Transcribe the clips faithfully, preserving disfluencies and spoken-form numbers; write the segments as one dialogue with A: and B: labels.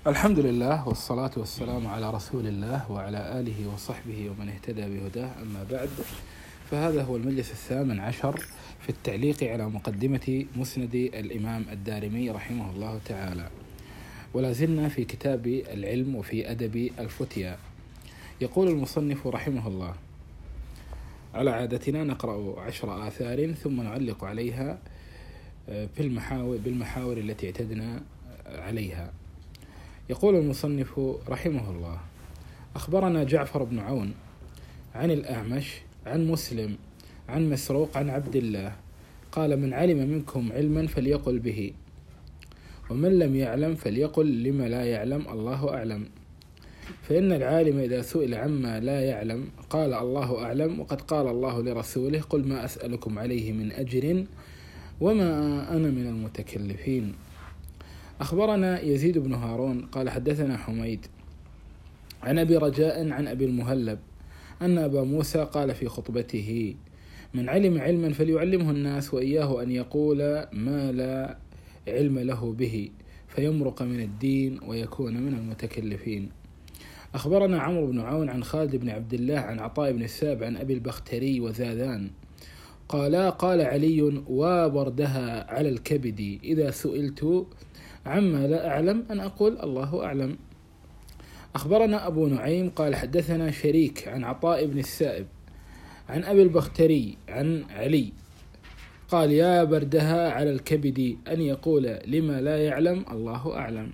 A: الحمد لله والصلاة والسلام على رسول الله وعلى آله وصحبه ومن اهتدى بهداه، أما بعد، فهذا هو المجلس الثامن عشر في التعليق على مقدمة مسند الإمام الدارمي رحمه الله تعالى، ولا زلنا في كتاب العلم وفي أدب الفتيا. يقول المصنف رحمه الله: على عادتنا نقرأ عشر آثار ثم نعلق عليها في المحاور بالمحاور التي اعتدنا عليها. يقول المصنف رحمه الله: أخبرنا جعفر بن عون عن الأعمش عن مسلم عن مسروق عن عبد الله قال: من علم منكم علما فليقل به، ومن لم يعلم فليقل لما لا يعلم الله أعلم، فإن العالم إذا سئل عما لا يعلم قال الله أعلم، وقد قال الله لرسوله: قل ما أسألكم عليه من أجر وما أنا من المتكلفين. أخبرنا يزيد بن هارون قال: حدثنا حميد عن أبي رجاء عن أبي المهلب أن أبا موسى قال في خطبته: من علم علما فليعلمه الناس، وإياه أن يقول ما لا علم له به فيمرق من الدين ويكون من المتكلفين. أخبرنا عمرو بن عون عن خالد بن عبد الله عن عطاء بن السائب عن أبي البختري وزادان قال: قال علي: وبردها على الكبد إذا سئلت عما لا أعلم أن أقول الله أعلم. أخبرنا أبو نعيم قال: حدثنا شريك عن عطاء بن السائب عن أبي البختري عن علي قال: يا بردها على الكبد أن يقول لما لا يعلم الله أعلم.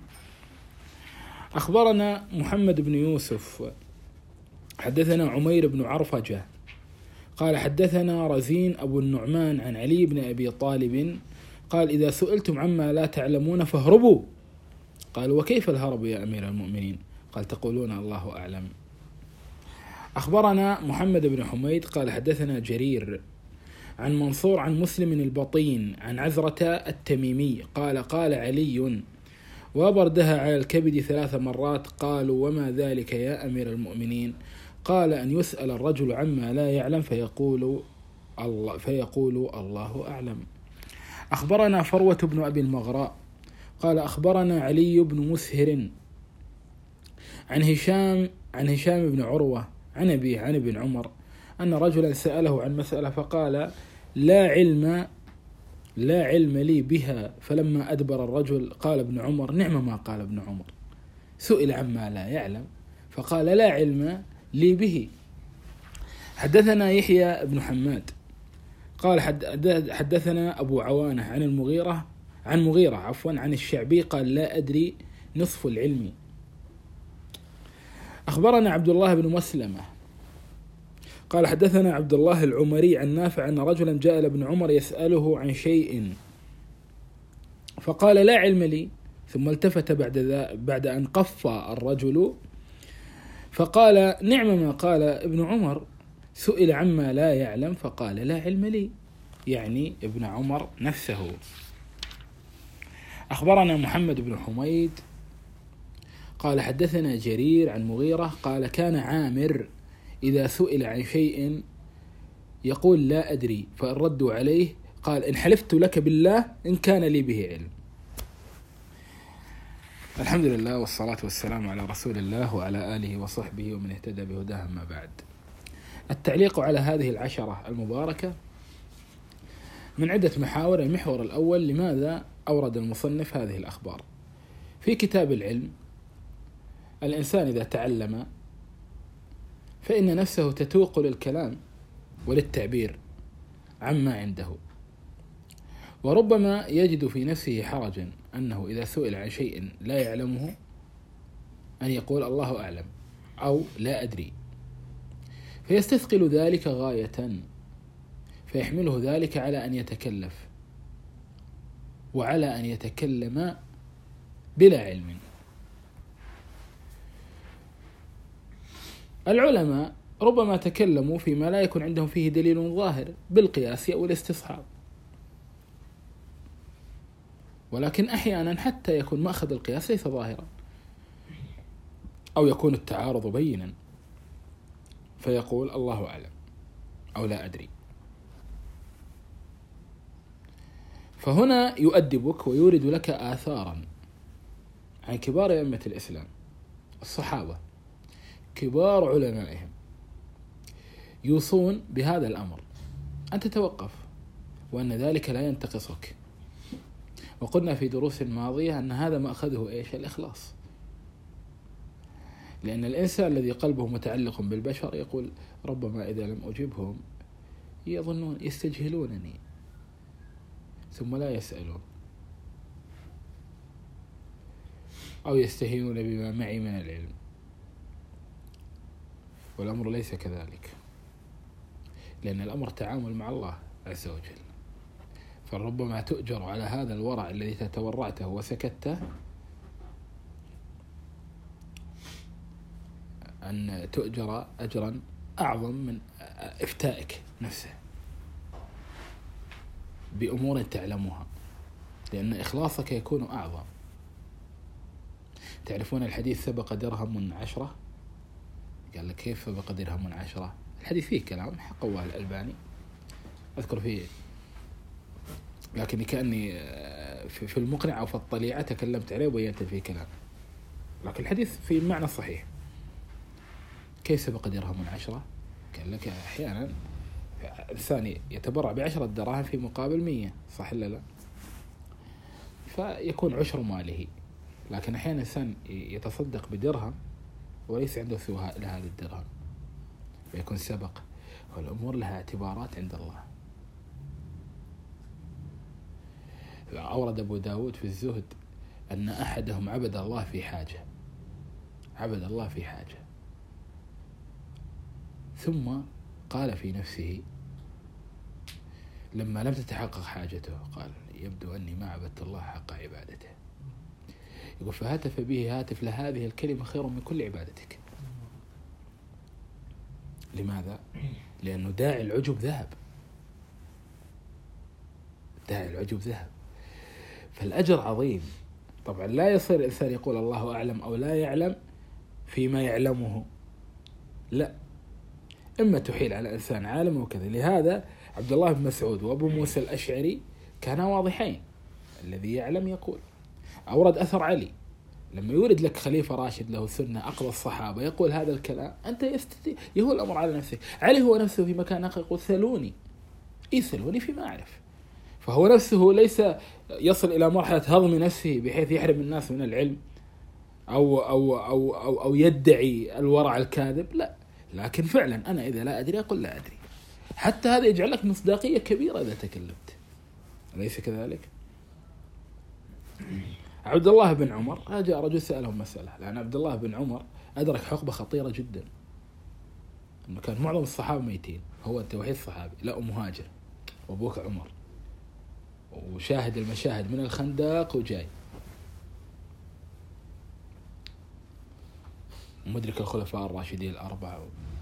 A: أخبرنا محمد بن يوسف حدثنا عمير بن عرفجة قال: حدثنا رزين أبو النعمان عن علي بن أبي طالب قال: إذا سئلتم عما لا تعلمون فاهربوا. قالوا: وكيف الهرب يا أمير المؤمنين؟ قال: تقولون الله أعلم. أخبرنا محمد بن حميد قال: حدثنا جرير عن منصور عن مسلم البطين عن عزرة التميمي قال: قال علي: وبردها على الكبد ثلاث مرات. قالوا: وما ذلك يا أمير المؤمنين؟ قال: أن يسأل الرجل عما لا يعلم فيقول الله, فيقول الله أعلم. أخبرنا فروة بن أبي المغراء قال: أخبرنا علي بن مسهر عن هشام عن هشام بن عروة عن أبيه عن ابن عمر أن رجلا سأله عن مسألة فقال: لا علم لا علم لي بها. فلما أدبر الرجل قال ابن عمر: نعم ما قال ابن عمر، سئل عما لا يعلم فقال: لا علم لي به. حدثنا يحيى بن حماد قال: حدثنا أبو عوانة عن المغيرة عن مغيرة عفوا عن الشعبي قال: لا أدري نصف العلم. أخبرنا عبد الله بن مسلمة قال: حدثنا عبد الله العمري عن نافع أن رجلا جاء لابن عمر يسأله عن شيء فقال: لا علم لي، ثم التفت بعد ذا بعد أن قف الرجل فقال: نعم ما قال ابن عمر، سئل عما لا يعلم فقال: لا علم لي، يعني ابن عمر نفسه. أخبرنا محمد بن حميد قال: حدثنا جرير عن مغيرة قال: كان عامر إذا سئل عن شيء يقول: لا أدري، فإن ردوا عليه قال: إن حلفت لك بالله إن كان لي به علم. الحمد لله والصلاة والسلام على رسول الله وعلى آله وصحبه ومن اهتدى بهداه، أما بعد. التعليق على هذه العشرة المباركة من عدة محاور. المحور الأول: لماذا أورد المصنف هذه الأخبار؟ في كتاب العلم الإنسان إذا تعلم فإن نفسه تتوق للكلام وللتعبير عما عنده، وربما يجد في نفسه حرجا أنه إذا سئل عن شيء لا يعلمه أن يقول الله أعلم أو لا أدري، فيستثقل ذلك غاية، فيحمله ذلك على أن يتكلف وعلى أن يتكلم بلا علم. العلماء ربما تكلموا فيما لا يكون عندهم فيه دليل ظاهر بالقياس أو الاستصحاب، ولكن أحيانا حتى يكون مأخذ القياس ليس ظاهرا، أو يكون التعارض بينا فيقول الله أعلم أو لا أدري. فهنا يؤدبك ويورد لك آثارا عن كبار أئمة الإسلام الصحابة كبار علمائهم يوصون بهذا الأمر، أن تتوقف، وأن ذلك لا ينتقصك. وقلنا في دروس ماضية أن هذا ما أخذه إيش؟ الإخلاص. لأن الإنسان الذي قلبه متعلق بالبشر يقول ربما إذا لم أجبهم يظنون يستجهلونني ثم لا يسألون، أو يستهينون بما معي من العلم، والأمر ليس كذلك، لأن الأمر تعامل مع الله عز وجل. فربما تؤجر على هذا الورع الذي تتورعته وسكته أن تؤجر أجرا أعظم من إفتائك نفسه بأمور تعلمها، لأن إخلاصك يكون أعظم. تعرفون الحديث سبق درهم عشرة؟ قال لك كيف سبق درهم عشرة؟ الحديث فيه كلام قواه الألباني أذكر فيه، لكن كأني في المقنع أو في الطليعة تكلمت عليه وبينت فيه كلام، لكن الحديث في معنى صحيح. كيف سبق درهم عشرة؟ قال لك أحيانا الثاني يتبرع بعشرة دراهم في مقابل مية، صح ولا لا؟ فيكون عشر ماله، لكن أحيانا الإنسان يتصدق بدرهم وليس عنده سوى لهذا الدرهم فيكون سبق. والأمور لها اعتبارات عند الله. أورد أبو داود في الزهد أن أحدهم عبد الله في حاجة، عبد الله في حاجة ثم قال في نفسه لما لم تتحقق حاجته قال يبدو أني ما عبدت الله حق عبادته. يقول فهاتف به هاتف لهذه الكلمة خير من كل عبادتك. لماذا؟ لأنه داعي العجب ذهب، داعي العجب ذهب. فالأجر عظيم. طبعا لا يصير الإنسان يقول الله أعلم أو لا يعلم فيما يعلمه، لا، إما تحيل على إنسان عالم وكذا. لهذا عبد الله بن مسعود وأبو موسى الأشعري كانا واضحين، الذي يعلم يقول. أورد أثر علي لما يورد لك خليفة راشد له سنة أقوى الصحابة يقول هذا الكلام، أنت يستطيع يهو الأمر على نفسه. علي هو نفسه في مكان آخر يقول سلوني، إيه سلوني فيما أعرف. فهو نفسه ليس يصل إلى مرحلة هضم نفسه بحيث يحرم الناس من العلم أو أو أو أو, أو يدعي الورع الكاذب، لا، لكن فعلا أنا إذا لا أدري أقول لا أدري. حتى هذا يجعل لك مصداقية كبيرة إذا تكلمت، أليس كذلك؟ عبد الله بن عمر جاء رجل سأله مسألة، لأن عبد الله بن عمر أدرك حقبة خطيرة جدا، أنه كان معظم الصحابة ميتين، هو أنت وحيد صحابي، لا مهاجر وأبوك عمر، وشاهد المشاهد من الخندق وجاي، ومدرك الخلفاء الراشدين الأربعة.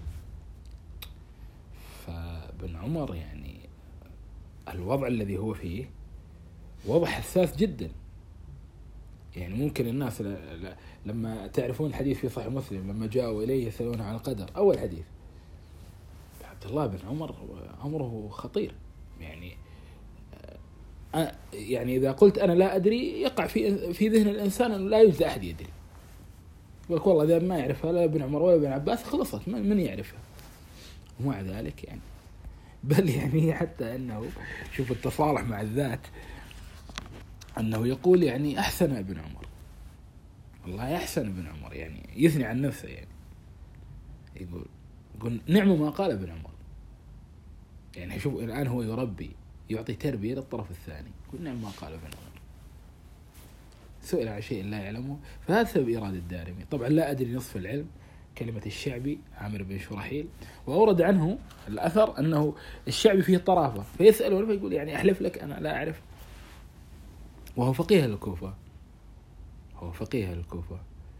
A: فبن عمر يعني الوضع الذي هو فيه وضع حساس جدا. يعني ممكن الناس ل... ل... لما تعرفون الحديث في صحيح مسلم لما جاءوا إليه يسألون عن القدر، أول حديث عبد الله بن عمر أمره خطير. يعني أ... يعني إذا قلت أنا لا أدري يقع في في ذهن الإنسان أنه لا يوجد أحد يدري، يقول والله إذا ما يعرفها لا ابن عمر ولا ابن عباس خلصت، من يعرفها. ومع ذلك يعني بل يعني حتى أنه شوف التصالح مع الذات، أنه يقول يعني أحسن ابن عمر، والله أحسن ابن عمر، يعني يثني عن نفسه، يعني يقول يقول نعم ما قال ابن عمر. يعني شوف الآن هو يربي يعطي تربية للطرف الثاني، يقول نعم ما قال ابن عمر. سئل عن شيء لا يعلمه، فهذا سبب إرادة الدارمي. طبعا لا أدري نصف العلم، كلمة الشعبي عامر بن شرحيل، وأورد عنه الأثر أنه الشعبي فيه طرافة، فيسأله فيقول يعني أحلف لك أنا لا أعرف، وهو فقيه الكوفة، هو فقيه الكوفة.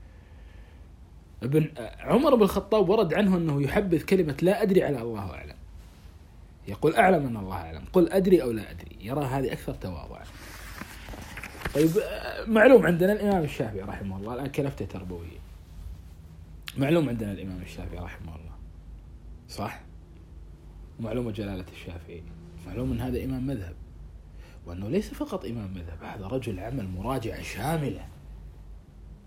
A: ابن عمر بن الخطاب ورد عنه أنه يحبذ كلمة لا أدري على الله أعلم، يقول أعلم أن الله أعلم، قل أدري أو لا أدري، يرى هذه أكثر تواضعا. طيب معلوم عندنا الإمام الشافعي رحمه الله، الآن كلفته تربوية، معلوم عندنا الإمام الشافعي رحمه الله، صح؟ معلومة جلالة الشافعي، معلوم أن هذا إمام مذهب، وأنه ليس فقط إمام مذهب، هذا رجل عمل مراجعة شاملة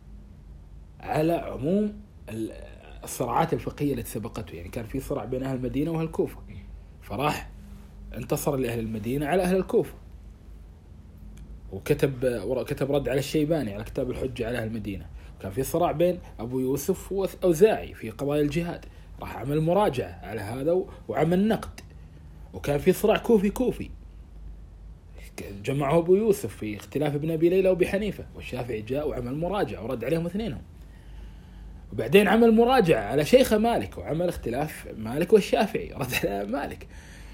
A: على عموم الصراعات الفقهية التي سبقته. يعني كان في صراع بين أهل المدينة وأهل الكوفة، فراح انتصر لأهل المدينة على أهل الكوفة، وكتب كتب رد على الشيباني على كتاب الحجة على أهل المدينة. وكان في صراع بين أبو يوسف وأوزاعي في قضايا الجهاد، راح عمل مراجعة على هذا وعمل نقد. وكان في صراع كوفي كوفي جمعه أبو يوسف في اختلاف ابن أبي ليلى وأبي حنيفة، والشافعي جاء وعمل مراجعة ورد عليهم اثنينهم. وبعدين عمل مراجعة على شيخ مالك وعمل اختلاف مالك والشافعي، رد على مالك.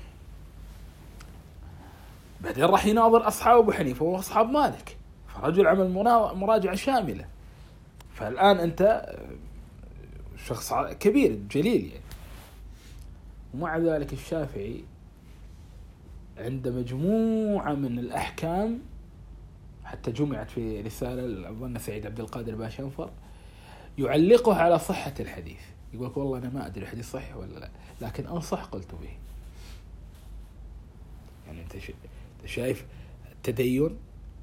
A: بعدين راح يناظر أصحاب أبو حنيفة وأصحاب مالك، فرجل عمل مراجعة شاملة. فالآن أنت شخص كبير جليل يعني. ومع ذلك الشافعي عند مجموعة من الأحكام، حتى جمعت في رسالة أظن سعيد عبد القادر باشنفر، يعلقه على صحة الحديث. يقول لك والله أنا ما أدري الحديث صحيح ولا لا، لكن أنصح قلت به. يعني أنت شايف التدين،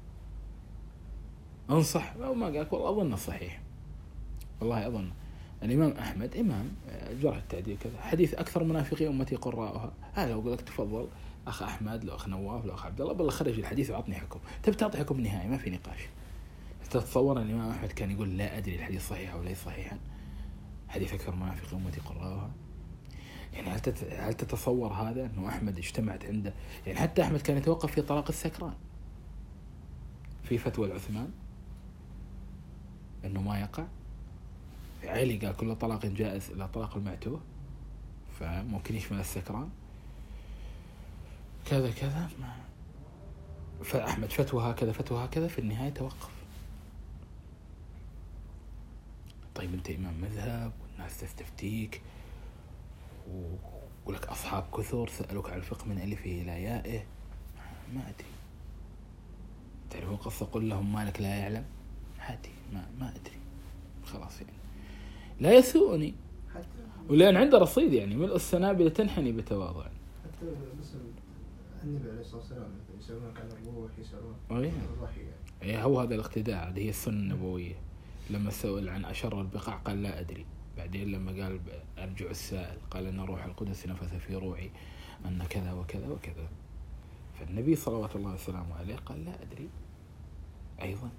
A: أنصح أو ما قالك والله أظن صحيح، والله أظن. الإمام أحمد إمام جرح التعديل كذا، حديث أكثر منافقي أمتي قراءها. هذا لو قلت تفضل أخ أحمد، لو أخ نواف، لو أخ عبد الله، بالله خرج الحديث وعطني حكم. تبي تعطي حكم نهائي ما في نقاش. تتصور أن الإمام أحمد كان يقول لا أدري الحديث صحيح أو ليس صحيحا، حديث أكثر منافقي أمتي قراءها. يعني هل هل تتصور هذا أنه أحمد اجتمعت عنده؟ يعني حتى أحمد كان يتوقف في طلاق السكران في فتوى العثمان أنه ما يقع. علي قال كل طلاق جائز إلا طلاق المعتوه، فممكن يشمل السكران كذا كذا. ما فأحمد فتوى هكذا فتوى هكذا، في النهاية توقف. طيب أنت إمام مذهب والناس تستفتيك ولك أصحاب كثر سألوك عن الفقه من ألفه إلى يائه، ما أدري. تعرفون قصة قل لهم مالك لا يعلم؟ عادي، ما ما أدري خلاص. يعني لا يسوءني، ولأن عنده رصيد. يعني ملء السنابل تنحني بتواضع.
B: حتى مثلا النبي عليه الصلاة والسلام يسألونك عن الروح، يسألونك
A: عن الوحي. إيه هو هذا الاقتداء، هذه هي السنة النبوية. لما سئل عن أشر البقاع قال لا أدري. بعدين لما قال أرجع السائل قال أن روح القدس نفث في روعي أن كذا وكذا وكذا. فالنبي صلوات الله وسلامه عليه قال لا أدري أيضا.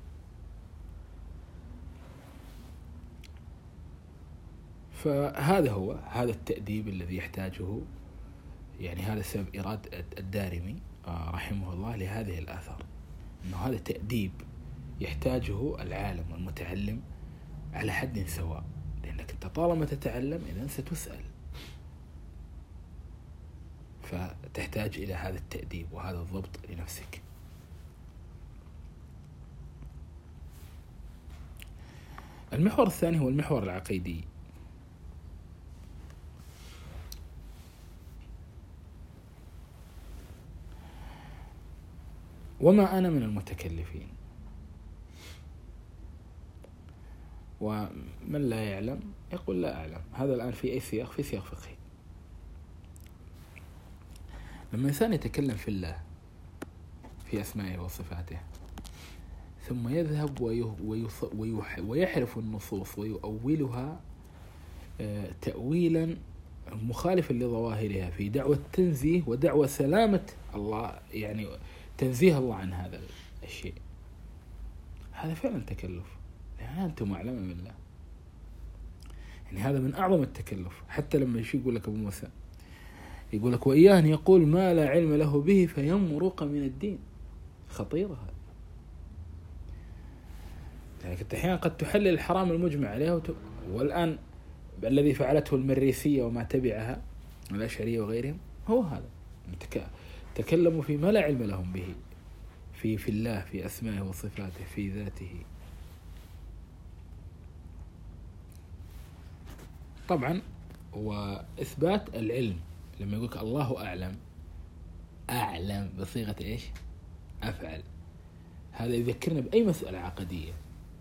A: فهذا هو هذا التأديب الذي يحتاجه. يعني هذا سبب إرادة الدارمي رحمه الله لهذه الآثار، أنه هذا تأديب يحتاجه العالم والمتعلم على حد سواء، لأنك أنت طالما تتعلم إذن ستسأل، فتحتاج إلى هذا التأديب وهذا الضبط لنفسك. المحور الثاني هو المحور العقيدي. وما أنا من المتكلفين. ومن لا يعلم يقول لا أعلم. هذا الآن في أي سياق؟ في سياق فقهي. لما إنسان يتكلم في الله في أسمائه وصفاته ثم يذهب ويحرف النصوص ويؤولها تأويلا مخالفا لظواهرها في دعوة تنزيه ودعوة سلامة الله، يعني تنزيه الله عن هذا الشيء، هذا فعلا تكلف. يعني أنتم أعلم من الله. يعني هذا من أعظم التكلف. حتى لما يشي يقول لك أبو موسى يقول لك وإياه أن يقول ما لا علم له به فيمرق من الدين. خطيرة هذا. يعني أحيانا قد تحلل الحرام المجمع عليه وت... والآن الذي فعلته المريسية وما تبعها الأشعرية وغيرهم هو هذا. تك... تكلموا في ما لا علم لهم به في في الله، في أسمائه وصفاته، في ذاته. طبعا وإثبات العلم لما يقولك الله أعلم، أعلم بصيغة إيش؟ أفعل. هذا يذكرنا بأي مسألة عقدية.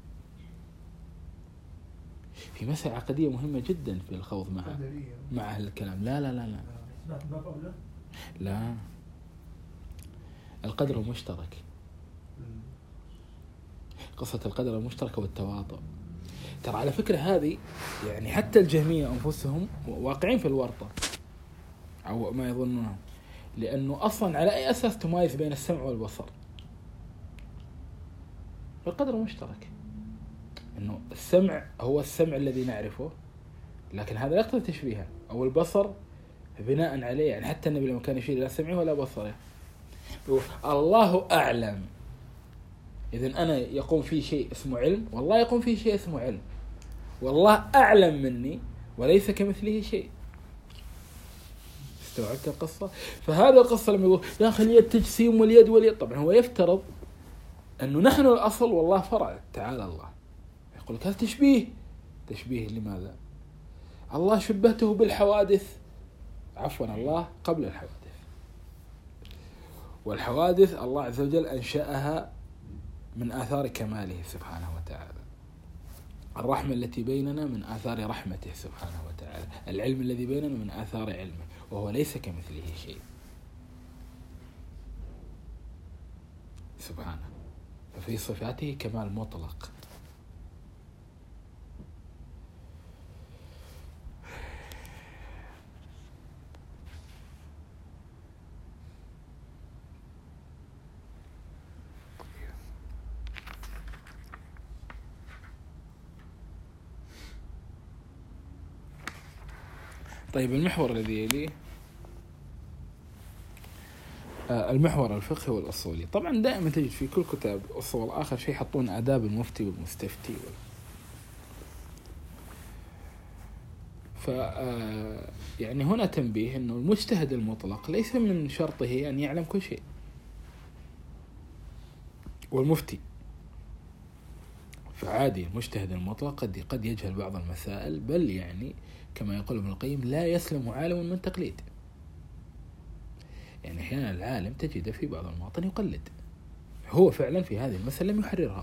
A: في مسألة عقدية مهمة جدا في الخوض مع مع أهل الكلام. لا لا لا لا لا القدر المشترك، قصة القدر المشترك والتواطؤ. ترى على فكرة هذه يعني حتى الجهمية أنفسهم واقعين في الورطة أو ما يظنونه، لأنه أصلا على أي أساس تمايز بين السمع والبصر؟ القدر المشترك، إنه السمع هو السمع الذي نعرفه، لكن هذا لا يقتضي تشبيها، أو البصر بناء عليه. يعني حتى النبي لما كان يشير إلى سمعه ولا بصره، الله أعلم. إذن أنا يقوم في شيء اسمه علم، والله يقوم في شيء اسمه علم، والله أعلم مني وليس كمثله شيء. استوعبت القصة؟ فهذا القصة لما يقول يا أخي اليد تجسيم واليد واليد، طبعا هو يفترض أنه نحن الأصل والله فرع. تعالى الله يقول لك هذا تشبيه. تشبيه لماذا؟ الله شبهته بالحوادث، عفوا الله قبل الحوادث، والحوادث الله عز وجل أنشأها من آثار كماله سبحانه وتعالى. الرحمة التي بيننا من آثار رحمته سبحانه وتعالى، العلم الذي بيننا من آثار علمه، وهو ليس كمثله شيء سبحانه. ففي صفاته كمال مطلق. طيب المحور الذي يليه المحور الفقهي والأصولي. طبعا دائما تجد في كل كتاب أصول آخر شيء يحطون آداب المفتي والمستفتي. ف يعني هنا تنبيه إنه المجتهد المطلق ليس من شرطه أن يعلم كل شيء، والمفتي فعادي المجتهد المطلق قد قد يجهل بعض المسائل، بل يعني كما يقول ابن القيم لا يسلم عالم من تقليد. يعني أحيانا العالم تجد في بعض المواطن يقلد، هو فعلا في هذه المسألة لم يحررها.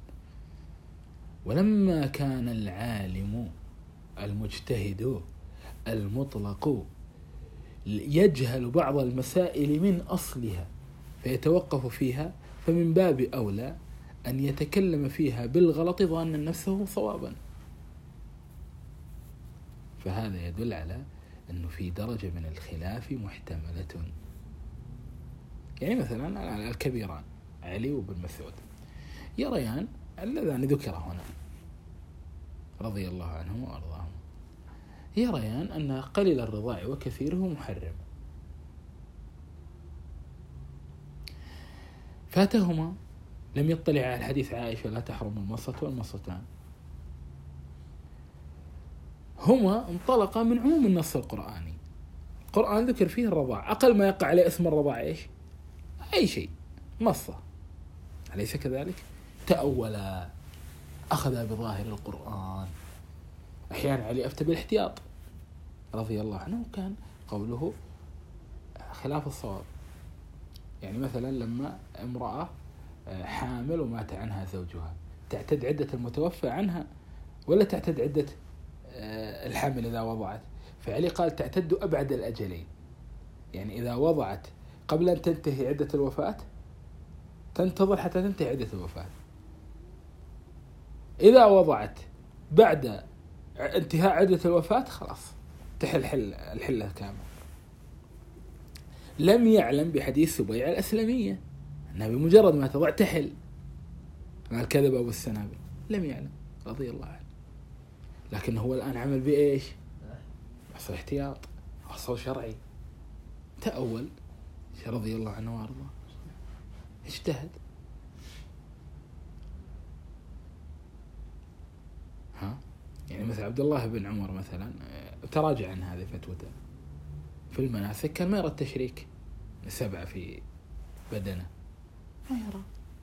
A: ولما كان العالم المجتهد المطلق يجهل بعض المسائل من أصلها فيتوقف فيها، فمن باب أولى أن يتكلم فيها بالغلط ظانا نفسه صوابا. فهذا يدل على أنه في درجة من الخلاف محتملة. يعني مثلا الكبيران علي وابن مسعود يريان اللذان ذكر هنا رضي الله عنهم وأرضاهم، يريان أن قليل الرضاع وكثيره محرم. فاتهما لم يطلع على الحديث عائشة لا تحرم المصة والمصتان، هما انطلقا من عموم النص القرآني. القرآن ذكر فيه الرضاع، أقل ما يقع عليه اسم الرضاع إيش؟ أي شيء، مصة، أليس كذلك؟ تأولا، أخذ بظاهر القرآن. أحيانا علي أفتى بالاحتياط رضي الله عنه، كان قوله خلاف الصواب. يعني مثلا لما امرأة حامل ومات عنها زوجها، تعتد عدة المتوفى عنها ولا تعتد عدة الحمل إذا وضعت؟ فعلي قال تعتد أبعد الأجلين. يعني إذا وضعت قبل أن تنتهي عدة الوفاة تنتظر حتى تنتهي عدة الوفاة، إذا وضعت بعد انتهاء عدة الوفاة خلاص تحل حل الحلة كامل. لم يعلم بحديث سبيعة الأسلمية أنها بمجرد ما تضع تحل، مع الكذب أبو السنابل، لم يعلم رضي الله عنه. لكن هو الآن عمل بإيش؟ أصل احتياط، أصل شرعي، تأول رضي الله عنه وارضاه، اجتهد. ها يعني مثل عبد الله بن عمر مثلا تراجع عن هذه فتوته في المناسك، كان ما يرى التشريك سبعة في بدنه، ما يرى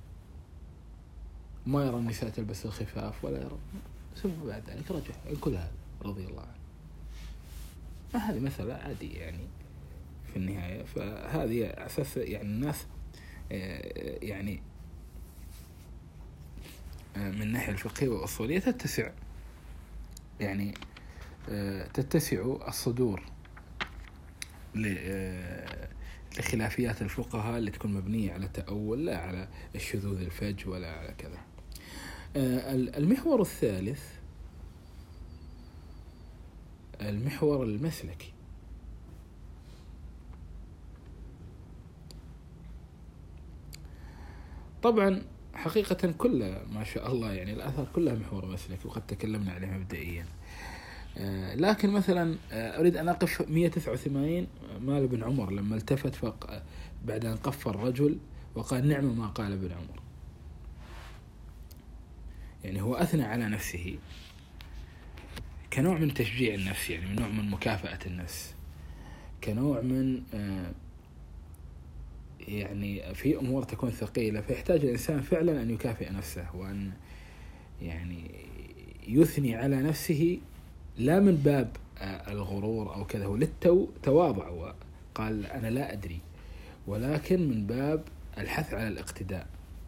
A: ما يرى النساء تلبس الخفاف ولا يرى، ثم بعد ذلك رجع كل هذا رضي الله عنه. ما هذه مسألة عادية يعني في النهاية. فهذه أساس يعني الناس يعني من الناحية الفقهية والأصولية تتسع يعني تتسع الصدور لخلافيات الفقهاء اللي تكون مبنية على تأول، لا على الشذوذ الفج ولا على كذا. المحور الثالث المحور المسلكي. طبعا حقيقة كل ما شاء الله يعني الآثار كلها محور مسلكي وقد تكلمنا عليه مبدئيا، لكن مثلا أريد أن أقف مئة وتسعة وثمانين مال ابن عمر لما التفت فق بعد أن قف الرجل وقال نعم ما قال ابن عمر. يعني هو أثنى على نفسه كنوع من تشجيع النفس، يعني من نوع من مكافأة النفس، كنوع من يعني في أمور تكون ثقيلة فيحتاج الإنسان فعلا أن يكافئ نفسه وأن يعني يثني على نفسه، لا من باب الغرور أو كذا، هو للتو تواضع وقال أنا لا أدري، ولكن من باب الحث على الاقتداء.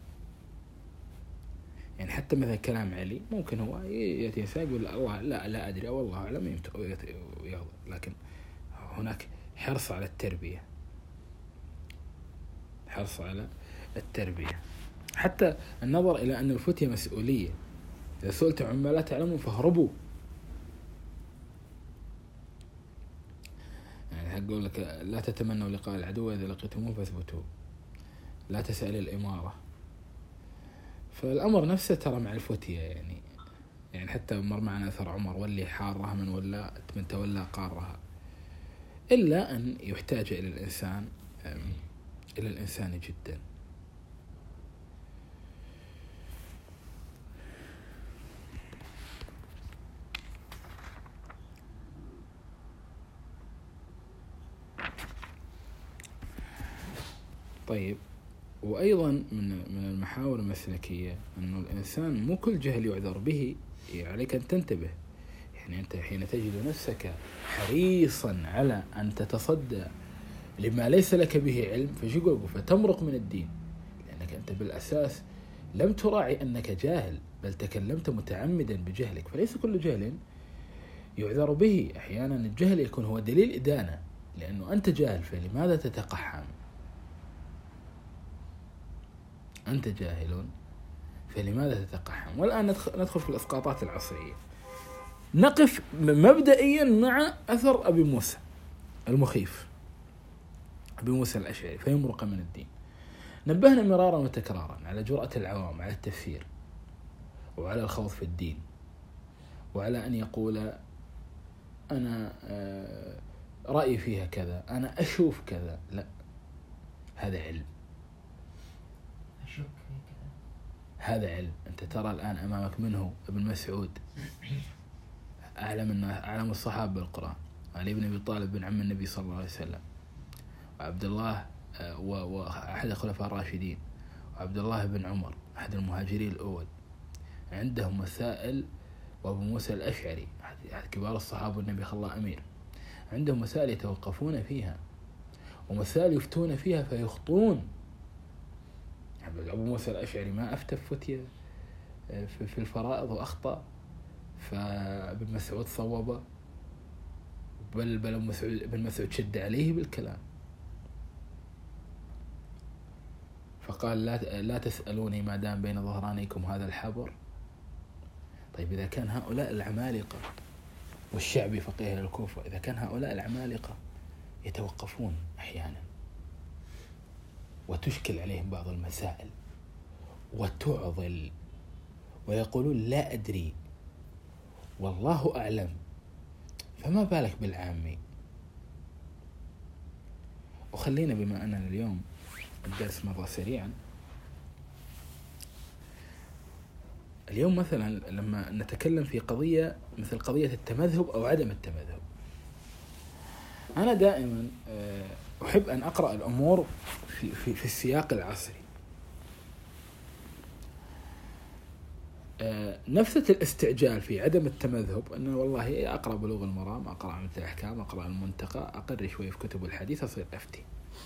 A: يعني حتى مثلا كلام علي ممكن هو يأتي إنسان يقول الله لا لا أدري أو الله أعلم يغضب، لكن هناك حرص على التربية، حرص على التربية. حتى النظر إلى أن الفتية مسؤولية، إذا سئلت عما لا تعلمون فاهربوا. يعني هقول لك لا تتمنوا لقاء العدو إذا لقيتموه فاثبتوا، لا تسأل الإمارة. فالأمر نفسه ترى مع الفتية يعني يعني حتى مر معنا أثر عمر واللي حارها من ولا من تولى قارها، إلا أن يحتاج إلى الإنسان إلى الإنسان جدا. طيب، وأيضا من من المحاور المسلكية أنه الإنسان مو كل جهل يعذر به، عليك أن تنتبه. يعني أنت حين تجد نفسك حريصا على أن تتصدى لما ليس لك به علم فشقوق فتمرق من الدين، لأنك أنت بالأساس لم تراعي أنك جاهل، بل تكلمت متعمدا بجهلك. فليس كل جهل يعذر به، أحيانا الجهل يكون هو دليل إدانة، لأنه أنت جاهل فلماذا تتقحم؟ أنت جاهل فلماذا تتقحم؟ والآن ندخل في الإسقاطات العصرية. نقف مبدئيا مع أثر أبي موسى المخيف، أبي موسى الأشعري، فيمرق من الدين. نبهنا مرارا وتكرارا على جرأة العوام على التفسير وعلى الخوض في الدين، وعلى أن يقول أنا رأيي فيها كذا، أنا أشوف كذا. لا، هذا علم، هذا علم. أنت ترى الآن أمامك منه ابن مسعود أعلم الناس، أعلم الصحابة بالقرآن، علي بن أبي طالب بن عم النبي صلى الله عليه وسلم، وعبد الله وأحد الخلفاء الراشدين، وعبد الله بن عمر أحد المهاجرين الأول، عندهم مسائل. وأبو موسى الأشعري أحد كبار الصحابة والنبي خلى الله أمير، عندهم مسائل يتوقفون فيها ومسائل يفتون فيها فيخطون. أبو موسى الأشعري ما أفتى فتية في الفرائض وأخطأ، فابن مسعود صوبه، بل بل ابن مسعود شد عليه بالكلام، فقال لا لا تسألوني ما دام بين ظهرانيكم هذا الحبر. طيب، إذا كان هؤلاء العمالقة والشعبي فقيه الكوفة، إذا كان هؤلاء العمالقة يتوقفون أحيانا وتشكل عليهم بعض المسائل وتعضل ويقولون لا أدري والله أعلم، فما بالك بالعامي؟ وخلينا بما أننا اليوم الدرس مرة سريعا، اليوم مثلا لما نتكلم في قضية مثل قضية التمذهب أو عدم التمذهب، أنا دائما أحب أن أقرأ الأمور في, في, في السياق العصري. نفسة الاستعجال في عدم التمذهب، أنه والله أقرأ بلوغ المرام، أقرأ عمدة الأحكام، أقرأ المنتقى، أقرأ شوي في كتب الحديث، أصير أفتي.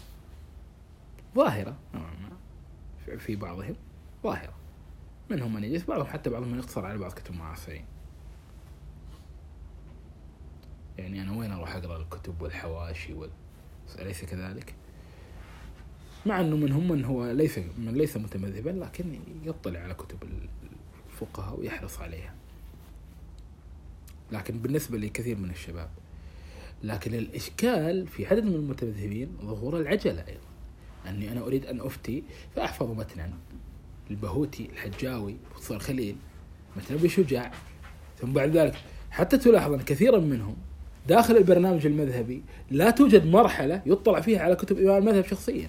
A: ظاهرة نوعا ما في بعضهم، ظاهرة منهم من يجلس، بعضهم حتى بعضهم من يقتصر على بعض كتب معاصرين. يعني أنا وين أروح أقرأ الكتب والحواشي وال... أليس كذلك؟ مع أنه منهم من هو ليس من ليس متمذهبا، لكن يطلع على كتب الفقهاء ويحرص عليها. لكن بالنسبة لكثير من الشباب. لكن الإشكال في عدد من المتمذهبين ظهور العجلة أيضا، أني أنا أريد أن أفتي فأحفظ متنا البهوتي، الحجاوي، فصل الخليل، مثل أبي شجاع، ثم بعد ذلك حتى تلاحظ أن كثيرا منهم داخل البرنامج المذهبي لا توجد مرحلة يطلع فيها على كتب إمام المذهب شخصيا.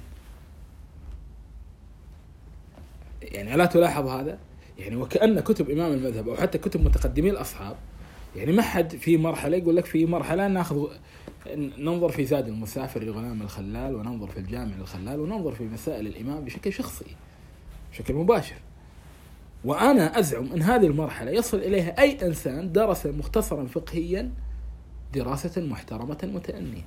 A: يعني ألا تلاحظ هذا؟ يعني وكأن كتب إمام المذهب أو حتى كتب متقدمي الأصحاب، يعني ما حد في مرحلة يقول لك في مرحلة ناخذ ننظر في زاد المسافر لغلام الخلال، وننظر في الجامع الخلال، وننظر في مسائل الإمام بشكل شخصي بشكل مباشر. وأنا أزعم أن هذه المرحلة يصل إليها أي إنسان درس مختصرا فقهيا دراسة محترمة متأنية.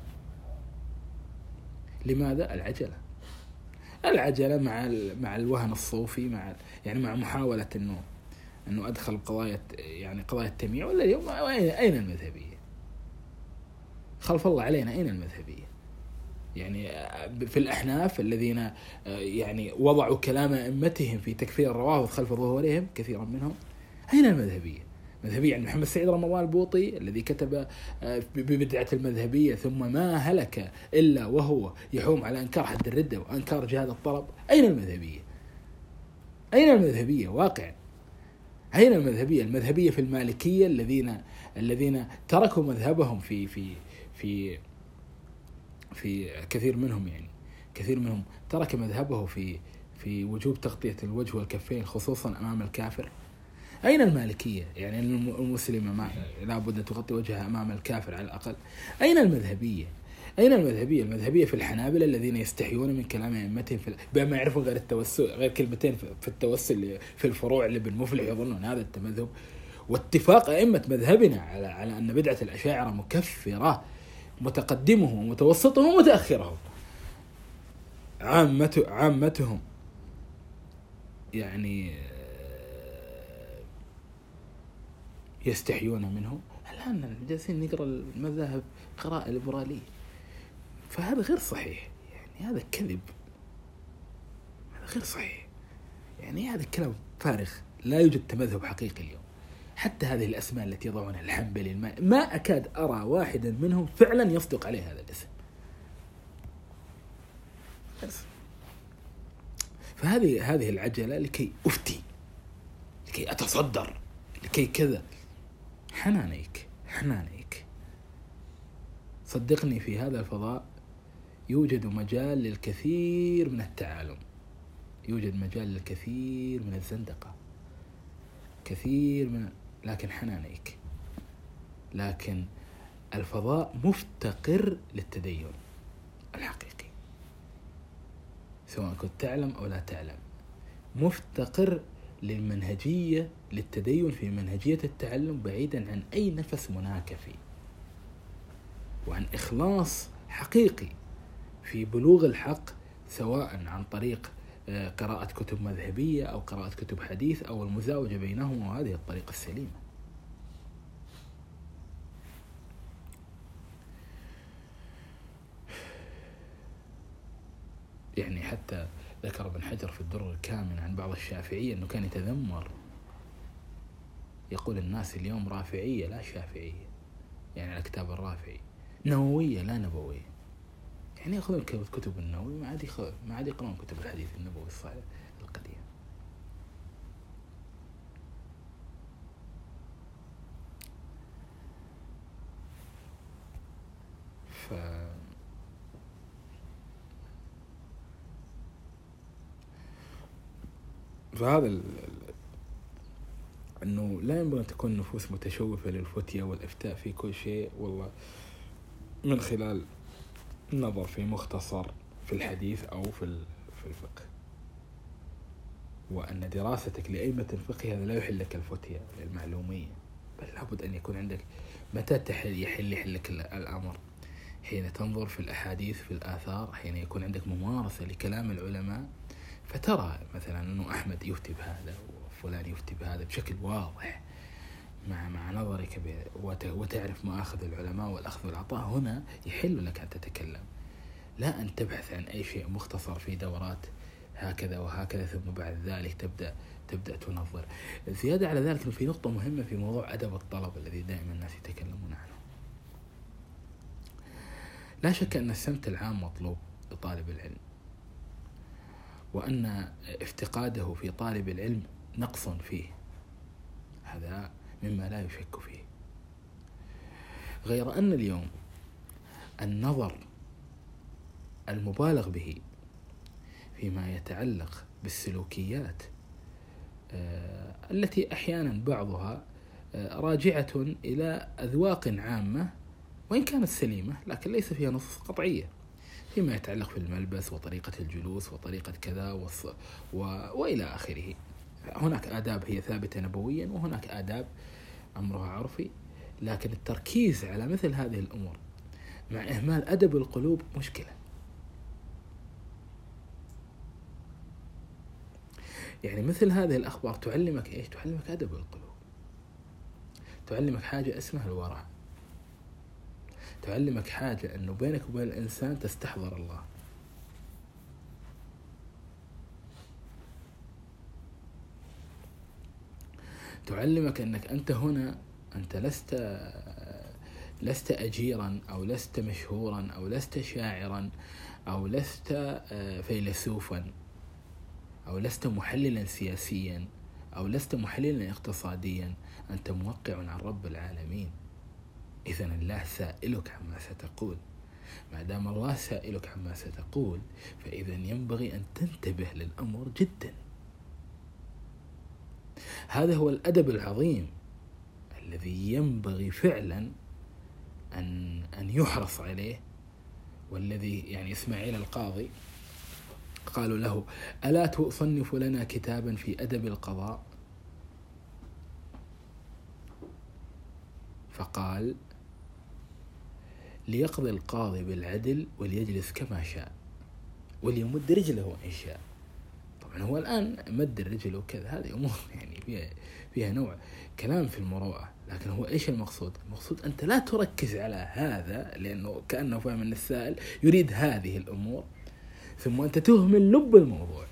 A: لماذا؟ العجلة العجلة مع مع الوهن الصوفي، مع يعني مع محاولة إنه إنه أدخل قضايا يعني قضايا التمييع. ولا اليوم أين المذهبية؟ خلف الله علينا أين المذهبية؟ يعني في الأحناف الذين يعني وضعوا كلام أئمتهم في تكفير الروافض خلف ظهورهم كثيرا منهم، أين المذهبية؟ مذهبية يعني محمد سعيد رمضان البوطي الذي كتب ببدعة المذهبية ثم ما هلك إلا وهو يحوم على إنكار حد الردة وإنكار جهاد الطلب. أين المذهبية؟ أين المذهبية واقعا؟ أين المذهبية؟ المذهبية في المالكية الذين الذين تركوا مذهبهم في في في في كثير منهم يعني كثير منهم ترك مذهبه في في وجوب تغطية الوجه والكفين خصوصا أمام الكافر. أين المالكية؟ يعني المسلمة ما لابد تغطي وجهها أمام الكافر على الأقل. أين المذهبية؟ أين المذهبية؟ المذهبية في الحنابلة الذين يستحيون من كلام أئمتهم بما يعرفون غير التوسل، غير كلمتين في التوسل في الفروع اللي ابن مفلح يظنون هذا التمذهب. واتفاق أئمة مذهبنا على على أن بدعة الأشاعرة مكفرة، متقدمهم ومتوسطهم ومتأخرهم عامته عامتهم يعني يستحيون منه. الآن جالسين نقرأ المذاهب قراءة ليبرالية، فهذا غير صحيح. يعني هذا كذب، هذا غير صحيح. يعني هذا الكلام فارغ، لا يوجد تمذهب حقيقي اليوم. حتى هذه الأسماء التي يضعونها الحنبلي ما, ما أكاد أرى واحدا منهم فعلا يصدق عليه هذا الاسم. فهذه هذه العجلة لكي أفتي، لكي أتصدر، لكي كذا. حنانيك حنانيك صدقني في هذا الفضاء يوجد مجال للكثير من التعالم، يوجد مجال للكثير من الزندقة، كثير من، لكن حنانيك. لكن الفضاء مفتقر للتدين الحقيقي، سواء كنت تعلم أو لا تعلم. مفتقر للمنهجية، للتدين في منهجية التعلم بعيدا عن أي نفس مناكفي، وعن إخلاص حقيقي في بلوغ الحق، سواء عن طريق قراءة كتب مذهبية أو قراءة كتب حديث أو المزاوجة بينهما، وهذه الطريقة السليمة. يعني حتى ذكر ابن حجر في الدر الكامن عن بعض الشافعية أنه كان يتذمر، يقول الناس اليوم رافعية لا شافعية، يعني على كتاب الرافعي، نووية لا نبوية. يعني يأخذون كتب النووي ما عاد ما عاد يقرون كتب الحديث النبوي الصحيح القديم. ف فهذا ال... أنه لا ينبغي أن تكون نفوس متشوفة للفتية والإفتاء في كل شيء، والله من خلال النظر في مختصر في الحديث أو في في الفقه. وأن دراستك لأئمة الفقه هذا لا يحل لك الفتية للمعلومية، بل لابد أن يكون عندك متى تحل يحل يحلك الأمر، حين تنظر في الأحاديث في الآثار، حين يكون عندك ممارسة لكلام العلماء، فترى مثلا أنه أحمد يفتي بهذا وفلان يفتي بهذا بشكل واضح مع مع نظرك وتعرف مآخذ العلماء والأخذ والعطاء. هنا يحل لك أن تتكلم، لا أن تبحث عن أي شيء مختصر في دورات هكذا وهكذا، ثم بعد ذلك تبدأ تبدأ تنظر. زيادة على ذلك في نقطة مهمة في موضوع أدب الطلب الذي دائما الناس يتكلمون عنه. لا شك أن السمت العام مطلوب لطالب العلم، وأن افتقاده في طالب العلم نقص فيه، هذا مما لا يشك فيه. غير أن اليوم النظر المبالغ به فيما يتعلق بالسلوكيات التي أحيانا بعضها راجعة إلى أذواق عامة وإن كانت سليمة، لكن ليس فيها نصوص قطعية فيما يتعلق في الملبس وطريقة الجلوس وطريقة كذا وص... و... وإلى آخره. هناك آداب هي ثابتة نبويا، وهناك آداب أمرها عرفي، لكن التركيز على مثل هذه الأمور مع إهمال أدب القلوب مشكلة. يعني مثل هذه الأخبار تعلمك إيش؟ تعلمك أدب القلوب، تعلمك حاجة اسمها الورع، تعلمك حاجة أنه بينك وبين الإنسان تستحضر الله. تعلمك أنك أنت هنا أنت لست لست أجيرا أو لست مشهورا أو لست شاعرا أو لست فيلسوفا أو لست محللا سياسيا أو لست محللا اقتصاديا، أنت موقع عن رب العالمين. إذن الله سائلك عما ستقول، ما دام الله سائلك عما ستقول فإذن ينبغي أن تنتبه للأمر جدا. هذا هو الأدب العظيم الذي ينبغي فعلا أن أن يحرص عليه، والذي يعني إسماعيل القاضي قالوا له: ألا تصنف لنا كتابا في أدب القضاء؟ فقال: ليقضي القاضي بالعدل وليجلس كما شاء وليمد رجله إن شاء. طبعا هو الآن مد الرجل وكذا، هذه أمور يعني فيها, فيها نوع كلام في المروءة، لكن هو إيش المقصود؟ المقصود أنت لا تركز على هذا، لأنه كأنه فهم أن السائل يريد هذه الأمور، ثم أنت تهمل لب الموضوع.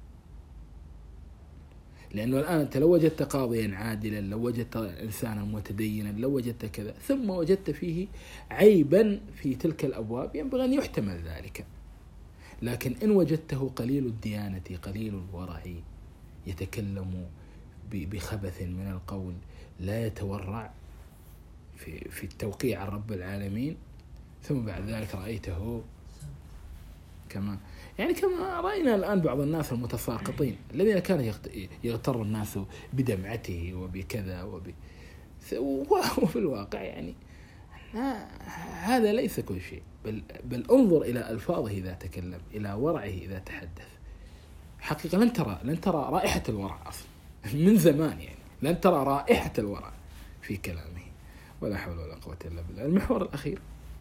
A: لأنه الآن أنت لو وجدت قاضيا عادلا، لو وجدت إنسانا متدينا، لو وجدت كذا، ثم وجدت فيه عيبا في تلك الأبواب، ينبغي أن يحتمل ذلك. لكن إن وجدته قليل الديانة قليل الورع، يتكلم بخبث من القول، لا يتورع في في التوقيع عن رب العالمين، ثم بعد ذلك رأيته كما يعني كما رأينا الآن بعض الناس المتساقطين الذين كان يغتر الناس بدمعته وبكذا وب وفي الواقع يعني هذا ليس كل شيء، بل بل انظر إلى ألفاظه إذا تكلم، إلى ورعه إذا تحدث. حقيقة لن ترى لن ترى رائحة الورع أصلا من زمان، يعني لن ترى رائحة الورع في كلامه، ولا حول ولا قوة إلا بالله. المحور الأخير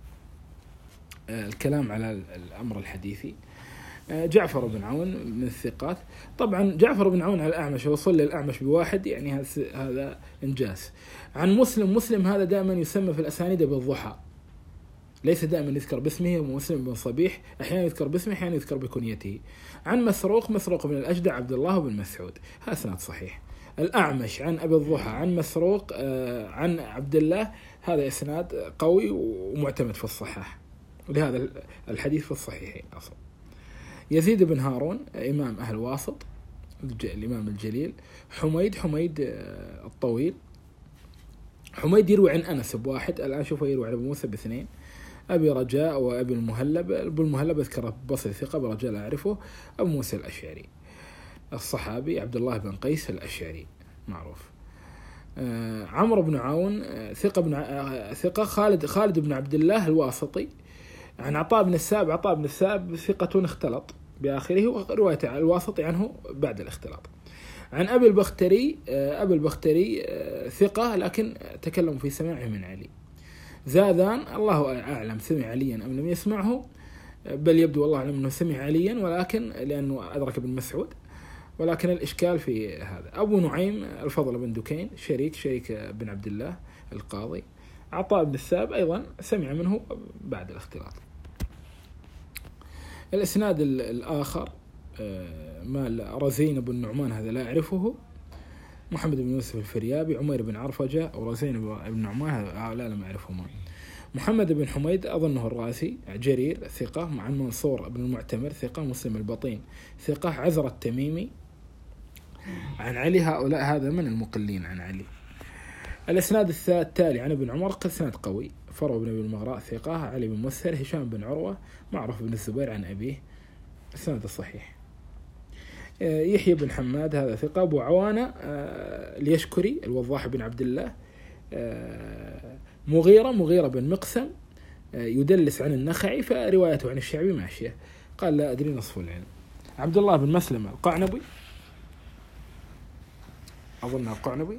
A: الكلام على الأمر الحديثي. جعفر بن عون من الثقات. طبعا جعفر بن عون على الأعمش، وصل للأعمش بواحد، يعني هذا إنجاز. عن مسلم، مسلم هذا دائما يسمى في الأسانيد بالضحى، ليس دائما يذكر باسمه، مسلم بن صبيح أحيانا يذكر باسمه أحيانا يذكر بكنيته. عن مسروق، مسروق بن الأجدع عبد الله بن مسعود، هذا سند صحيح. الأعمش عن أبي الضحى عن مسروق عن عبد الله، هذا إسناد قوي ومعتمد في الصحاح، ولهذا الحديث في الصحيحين أصلا. يزيد بن هارون إمام أهل واسط، الإمام الجليل. حميد، حميد الطويل، حميد يروي عن أنس بواحد، الآن شوفوا يروي عن أبو موسى باثنين. أبي رجاء وأبي المهلب، أبو المهلب أذكره بصري ثقة، برجاء لا أعرفه. أبو موسى الأشعري الصحابي عبد الله بن قيس الأشعري معروف. آه عمرو بن عون ثقة بن آه ثقة. خالد خالد بن عبد الله الواسطي. عن عطاء بن السائب، عطاء بن السائب ثقة اختلط بآخره، ورواية الواسطي عنه بعد الاختلاط. عن أبي البختري، أبي البختري ثقة لكن تكلم في سماعه من علي. زاذان الله أعلم سمع عليا أم لم يسمعه، بل يبدو الله أعلم أنه سمع عليا، ولكن لأنه أدرك بن مسعود، ولكن الإشكال في هذا. أبو نعيم الفضل بن دكين، شريك شريك بن عبد الله القاضي. عطاء بن السائب أيضا سمع منه بعد الاختلاط. الإسناد الآخر ما رزين بن نعمان هذا لا أعرفه. محمد بن يوسف الفريابي، عمير بن عرفجة ورزين بن نعمان هذا لا لم أعرفهما. محمد بن حميد أظنه الراسي، جرير ثقة، مع منصور بن المعتمر ثقة، مسلم البطين ثقة، عزر التميمي عن علي. هؤلاء هذا من المقلين عن علي. الإسناد التالي عن ابن عمر إسناد قوي، فرو بن أبي المغراء ثقة، علي بن مسهر، هشام بن عروة، معروف بن الزبير عن أبيه، إسناد الصحيح. يحيى بن حماد هذا ثقة. أبو عوانة اليشكري الوضاح بن عبد الله. مغيرة مغيرة بن مقسم يدلس عن النخعي، فروايته عن الشعبي ماشية، قال لا أدري نصف العلم. عبد الله بن مسلم القعنبي أظن القعنبي.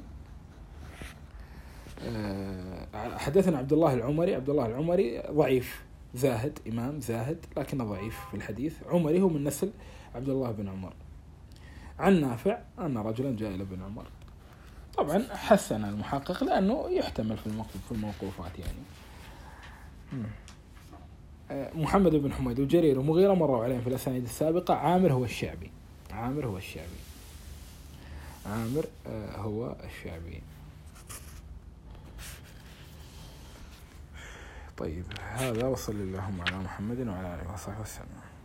A: حدثنا عبد الله العمري. عبد الله العمري ضعيف، زاهد، إمام زاهد لكنه ضعيف في الحديث. عمري هو من نسل عبد الله بن عمر. عن نافع أن رجلا جاء إلى ابن عمر. طبعا حسن المحقق لأنه يحتمل في في الموقوفات يعني. محمد بن حميد وجرير ومغيرة مروا عليهم في الأسانيد السابقة. عامر هو الشعبي. عامر هو الشعبي. عامر هو الشعبي. طيب هذا، وصل اللهم على محمد وعلى آله وصحبه وسلم.